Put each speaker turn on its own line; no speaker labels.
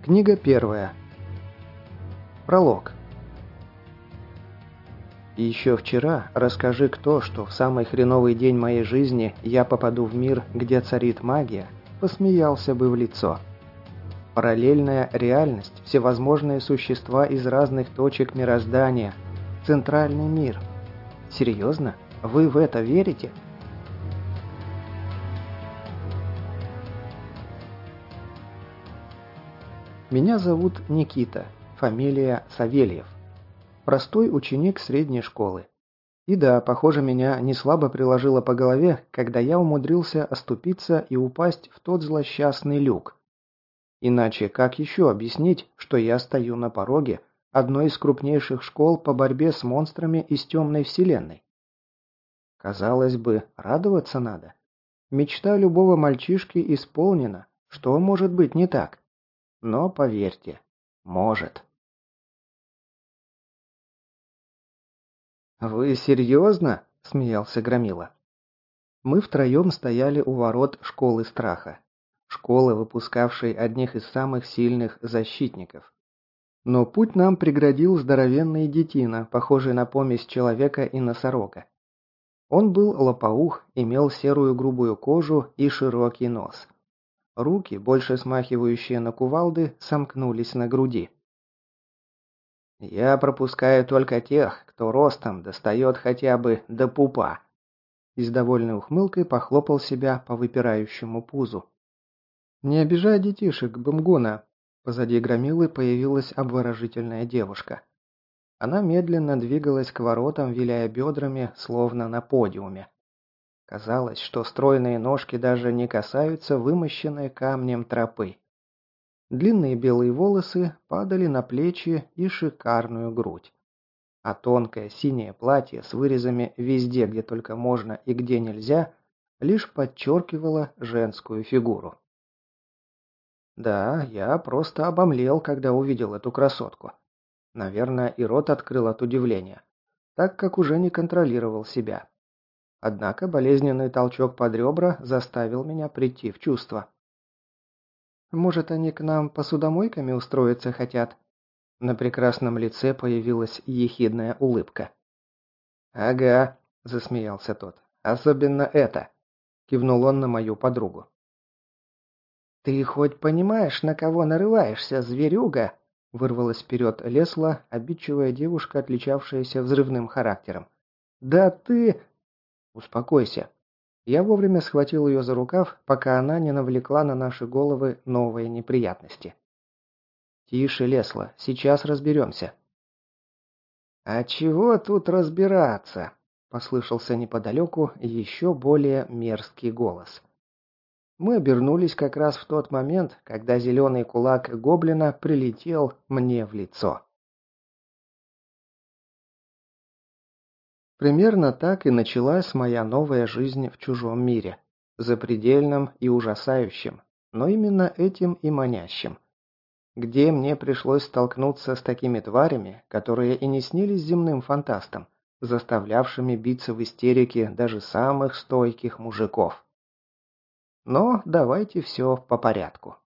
Книга первая. Пролог. И еще вчера расскажи кто, что в самый хреновый день моей жизни я попаду в мир, где царит магия, посмеялся бы в лицо. Параллельная реальность, всевозможные существа из разных точек мироздания, центральный мир. Серьезно? Вы в это верите? Меня зовут Никита, фамилия Савельев. Простой ученик средней школы. И да, похоже, меня не слабо приложило по голове, когда я умудрился оступиться и упасть в тот злосчастный люк. Иначе как еще объяснить, что я стою на пороге одной из крупнейших школ по борьбе с монстрами из темной вселенной? Казалось бы, радоваться надо. Мечта любого мальчишки исполнена. Что может быть не так? Но поверьте, может. «Вы серьезно?» – смеялся Громила. Мы втроем стояли у ворот школы страха. Школы, выпускавшей одних из самых сильных защитников. Но путь нам преградил здоровенный детина, похожий на помесь человека и носорога. Он был лопоух, имел серую грубую кожу и широкий нос. Руки, больше смахивающие на кувалды, сомкнулись на груди. «Я пропускаю только тех, кто ростом достает хотя бы до пупа», и с довольной ухмылкой похлопал себя по выпирающему пузу. «Не обижай детишек, Бымгуна!» Позади Громилы появилась обворожительная девушка. Она медленно двигалась к воротам, виляя бедрами, словно на подиуме. Казалось, что стройные ножки даже не касаются вымощенной камнем тропы. Длинные белые волосы падали на плечи и шикарную грудь. А тонкое синее платье с вырезами везде, где только можно и где нельзя, лишь подчеркивало женскую фигуру. Да, я просто обомлел, когда увидел эту красотку. Наверное, и рот открыл от удивления, так как уже не контролировал себя. Однако болезненный толчок под ребра заставил меня прийти в чувство. «Может, они к нам посудомойками устроиться хотят?» На прекрасном лице появилась ехидная улыбка. «Ага», – засмеялся тот. «Особенно это», – кивнул он на мою подругу. «Ты хоть понимаешь, на кого нарываешься, зверюга?» – вырвалась вперед Лесла, обидчивая девушка, отличавшаяся взрывным характером. «Да ты...» «Успокойся». Я вовремя схватил ее за рукав, пока она не навлекла на наши головы новые неприятности. «Тише, Лесла, сейчас разберемся». «А чего тут разбираться?» – послышался неподалеку еще более мерзкий голос. Мы обернулись как раз в тот момент, когда зеленый кулак гоблина прилетел мне в лицо. Примерно так и началась моя новая жизнь в чужом мире. Запредельном и ужасающем, но именно этим и манящим. Где мне пришлось столкнуться с такими тварями, которые и не снились земным фантастам, заставлявшими биться в истерике даже самых стойких мужиков. Но давайте все по порядку.